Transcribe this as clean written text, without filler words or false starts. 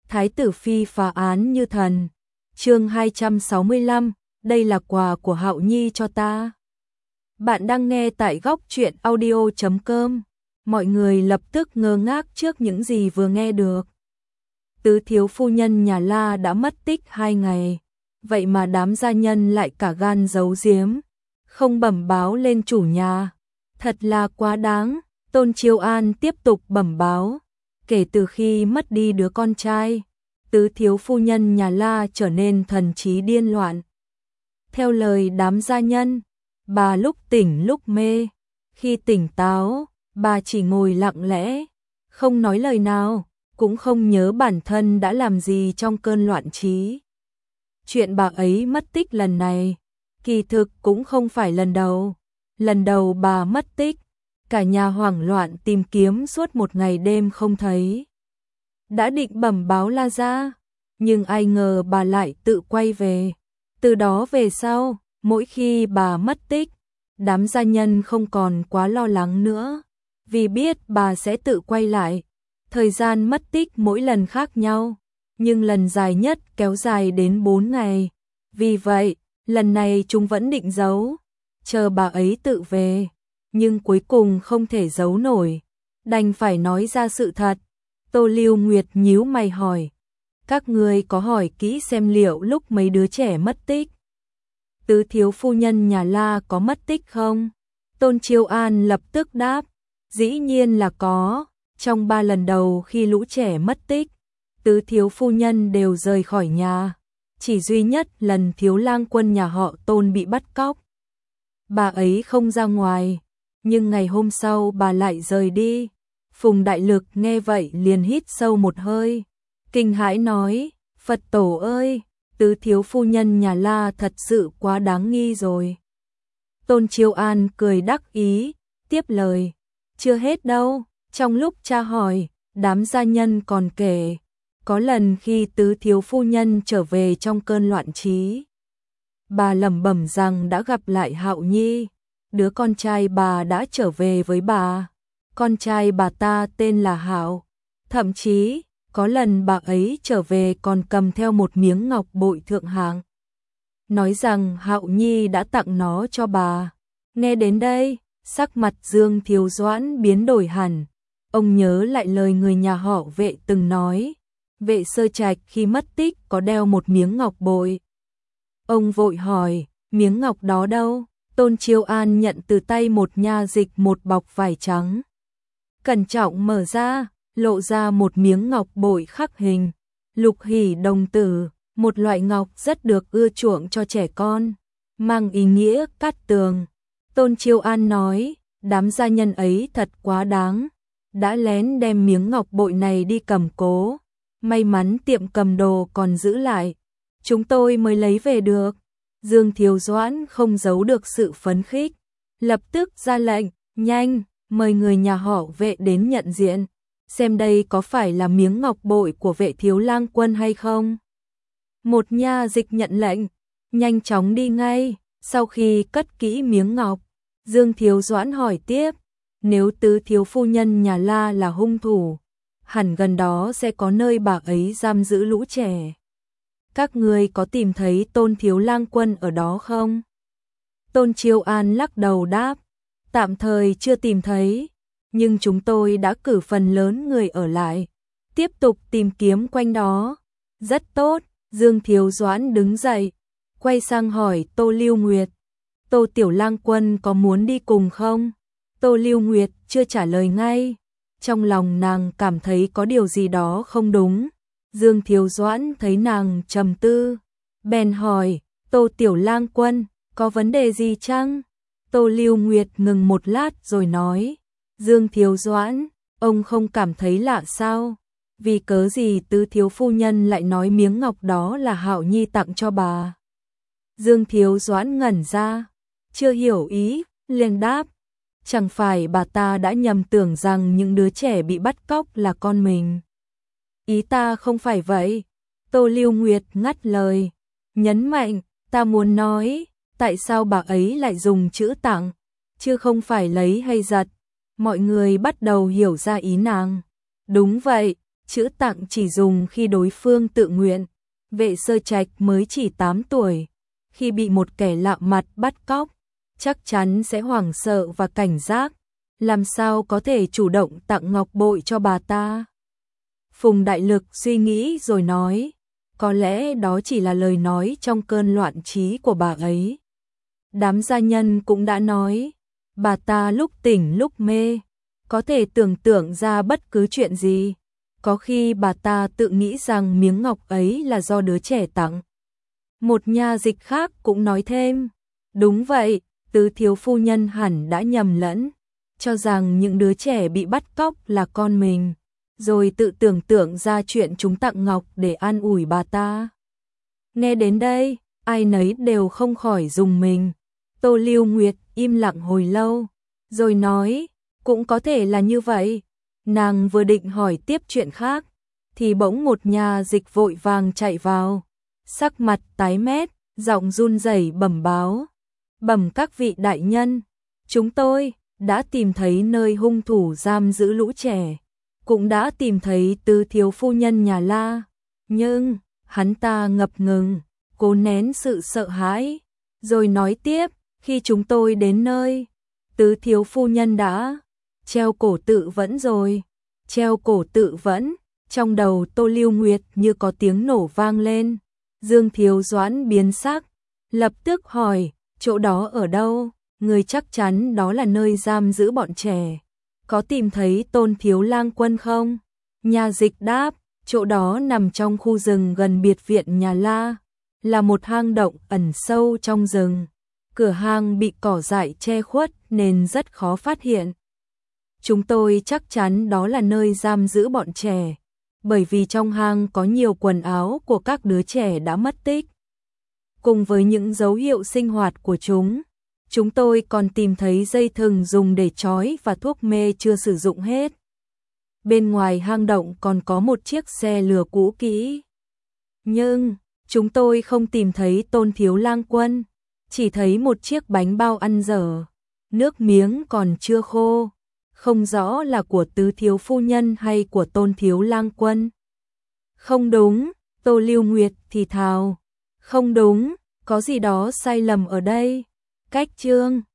Thái tử phi phá án như thần. Chương 265, đây là quà của Hạo Nhi cho ta. Bạn đang nghe tại góc truyện audio.com. Mọi người lập tức ngơ ngác trước những gì vừa nghe được. Tứ thiếu phu nhân nhà La đã mất tích 2 ngày, vậy mà đám gia nhân lại cả gan giấu giếm, không bẩm báo lên chủ nhà. Thật là quá đáng. Tôn Chiêu An tiếp tục bẩm báo. Kể từ khi mất đi đứa con trai, tứ thiếu phu nhân nhà La trở nên thần trí điên loạn. Theo lời đám gia nhân, bà lúc tỉnh lúc mê. Khi tỉnh táo, bà chỉ ngồi lặng lẽ, không nói lời nào, cũng không nhớ bản thân đã làm gì trong cơn loạn trí. Chuyện bà ấy mất tích lần này, kỳ thực cũng không phải lần đầu. Lần đầu bà mất tích, cả nhà hoảng loạn tìm kiếm suốt một ngày đêm không thấy. Đã định bẩm báo La gia, nhưng ai ngờ bà lại tự quay về. Từ đó về sau, mỗi khi bà mất tích, đám gia nhân không còn quá lo lắng nữa, vì biết bà sẽ tự quay lại. Thời gian mất tích mỗi lần khác nhau, nhưng lần dài nhất kéo dài đến 4 ngày. Vì vậy, lần này chúng vẫn định giấu, chờ bà ấy tự về, nhưng cuối cùng không thể giấu nổi, đành phải nói ra sự thật. Tô Lưu Nguyệt nhíu mày hỏi, các ngươi có hỏi kỹ xem liệu lúc mấy đứa trẻ mất tích, tứ thiếu phu nhân nhà La có mất tích không? Tôn Chiêu An lập tức đáp, dĩ nhiên là có. Trong 3 lần đầu khi lũ trẻ mất tích, tứ thiếu phu nhân đều rời khỏi nhà. Chỉ duy nhất lần thiếu lang quân nhà họ Tôn bị bắt cóc, bà ấy không ra ngoài, nhưng ngày hôm sau bà lại rời đi. Phùng Đại Lực nghe vậy liền hít sâu một hơi, kinh hãi nói, Phật tổ ơi, tứ thiếu phu nhân nhà La thật sự quá đáng nghi rồi. Tôn Chiêu An cười đắc ý, tiếp lời, chưa hết đâu. Trong lúc cha hỏi, đám gia nhân còn kể, có lần khi tứ thiếu phu nhân trở về trong cơn loạn trí, bà lẩm bẩm rằng đã gặp lại Hạo Nhi, đứa con trai bà đã trở về với bà. Con trai bà ta tên là Hạo, thậm chí có lần bà ấy trở về còn cầm theo một miếng ngọc bội thượng hạng, nói rằng Hạo Nhi đã tặng nó cho bà. Nghe đến đây, sắc mặt Dương Thiếu Doãn biến đổi hẳn. Ông nhớ lại lời người nhà họ Vệ từng nói, Vệ Sơ Trạch khi mất tích có đeo một miếng ngọc bội. Ông vội hỏi, miếng ngọc đó đâu? Tôn Chiêu An nhận từ tay một nha dịch một bọc vải trắng, cẩn trọng mở ra, lộ ra một miếng ngọc bội khắc hình lục hỷ đồng tử, một loại ngọc rất được ưa chuộng cho trẻ con, mang ý nghĩa cát tường. Tôn Chiêu An nói, đám gia nhân ấy thật quá đáng, đã lén đem miếng ngọc bội này đi cầm cố, may mắn tiệm cầm đồ còn giữ lại, chúng tôi mới lấy về được. Dương Thiếu Doãn không giấu được sự phấn khích, lập tức ra lệnh, nhanh, mời người nhà họ Vệ đến nhận diện, xem đây có phải là miếng ngọc bội của Vệ thiếu lang quân hay không. Một nha dịch nhận lệnh, nhanh chóng đi ngay. Sau khi cất kỹ miếng ngọc, Dương Thiếu Doãn hỏi tiếp, nếu tứ thiếu phu nhân nhà La là hung thủ, hẳn gần đó sẽ có nơi bà ấy giam giữ lũ trẻ. Các ngươi có tìm thấy Tôn thiếu lang quân ở đó không? Tôn Chiêu An lắc đầu đáp, tạm thời chưa tìm thấy, nhưng chúng tôi đã cử phần lớn người ở lại, tiếp tục tìm kiếm quanh đó. Rất tốt. Dương Thiếu Doãn đứng dậy, quay sang hỏi Tô Lưu Nguyệt, Tô tiểu lang quân có muốn đi cùng không? Tô Lưu Nguyệt chưa trả lời ngay, trong lòng nàng cảm thấy có điều gì đó không đúng. Dương Thiếu Doãn thấy nàng trầm tư, bèn hỏi, Tô tiểu lang quân, có vấn đề gì chăng? Tô Lưu Nguyệt ngừng một lát rồi nói, Dương Thiếu Doãn, ông không cảm thấy lạ sao? Vì cớ gì tứ thiếu phu nhân lại nói miếng ngọc đó là Hạo Nhi tặng cho bà? Dương Thiếu Doãn ngẩn ra, chưa hiểu ý, liền đáp, chẳng phải bà ta đã nhầm tưởng rằng những đứa trẻ bị bắt cóc là con mình. Ý ta không phải vậy. Tô Lưu Nguyệt ngắt lời, nhấn mạnh, ta muốn nói, tại sao bà ấy lại dùng chữ tặng, chứ không phải lấy hay giật. Mọi người bắt đầu hiểu ra ý nàng. Đúng vậy, chữ tặng chỉ dùng khi đối phương tự nguyện. Vệ Sơ Trạch mới chỉ 8 tuổi, khi bị một kẻ lạ mặt bắt cóc, chắc chắn sẽ hoảng sợ và cảnh giác, làm sao có thể chủ động tặng ngọc bội cho bà ta. Phùng Đại Lực suy nghĩ rồi nói, có lẽ đó chỉ là lời nói trong cơn loạn trí của bà ấy. Đám gia nhân cũng đã nói, bà ta lúc tỉnh lúc mê, có thể tưởng tượng ra bất cứ chuyện gì. Có khi bà ta tự nghĩ rằng miếng ngọc ấy là do đứa trẻ tặng. Một nha dịch khác cũng nói thêm, đúng vậy, Tứ thiếu phu nhân hẳn đã nhầm lẫn, cho rằng những đứa trẻ bị bắt cóc là con mình, rồi tự tưởng tượng ra chuyện chúng tặng ngọc để an ủi bà ta. Nghe đến đây, ai nấy đều không khỏi rùng mình. Tô Lưu Nguyệt im lặng hồi lâu, rồi nói, cũng có thể là như vậy. Nàng vừa định hỏi tiếp chuyện khác, thì bỗng một nhà dịch vội vàng chạy vào, sắc mặt tái mét, giọng run rẩy bẩm báo. Bẩm các vị đại nhân, chúng tôi đã tìm thấy nơi hung thủ giam giữ lũ trẻ, cũng đã tìm thấy Tứ thiếu phu nhân nhà La, nhưng hắn ta ngập ngừng, cố nén sự sợ hãi, rồi nói tiếp, khi chúng tôi đến nơi, Tứ thiếu phu nhân đã treo cổ tự vẫn rồi. Treo cổ tự vẫn, trong đầu Tô Lưu Nguyệt như có tiếng nổ vang lên. Dương Thiếu Doãn biến sắc, lập tức hỏi, chỗ đó ở đâu? Người chắc chắn đó là nơi giam giữ bọn trẻ. Có tìm thấy Tôn thiếu lang quân không? Nhà dịch đáp, chỗ đó nằm trong khu rừng gần biệt viện nhà La, là một hang động ẩn sâu trong rừng. Cửa hang bị cỏ dại che khuất nên rất khó phát hiện. Chúng tôi chắc chắn đó là nơi giam giữ bọn trẻ, bởi vì trong hang có nhiều quần áo của các đứa trẻ đã mất tích. Cùng với những dấu hiệu sinh hoạt của chúng tôi còn tìm thấy dây thừng dùng để trói và thuốc mê chưa sử dụng hết. Bên ngoài hang động còn có một chiếc xe lừa cũ kỹ. Nhưng, chúng tôi không tìm thấy Tôn thiếu lang quân, chỉ thấy một chiếc bánh bao ăn dở, nước miếng còn chưa khô. Không rõ là của Tứ thiếu phu nhân hay của Tôn thiếu lang quân. Không đúng, Tô Lưu Nguyệt thì thào. Không đúng, có gì đó sai lầm ở đây. Cách chương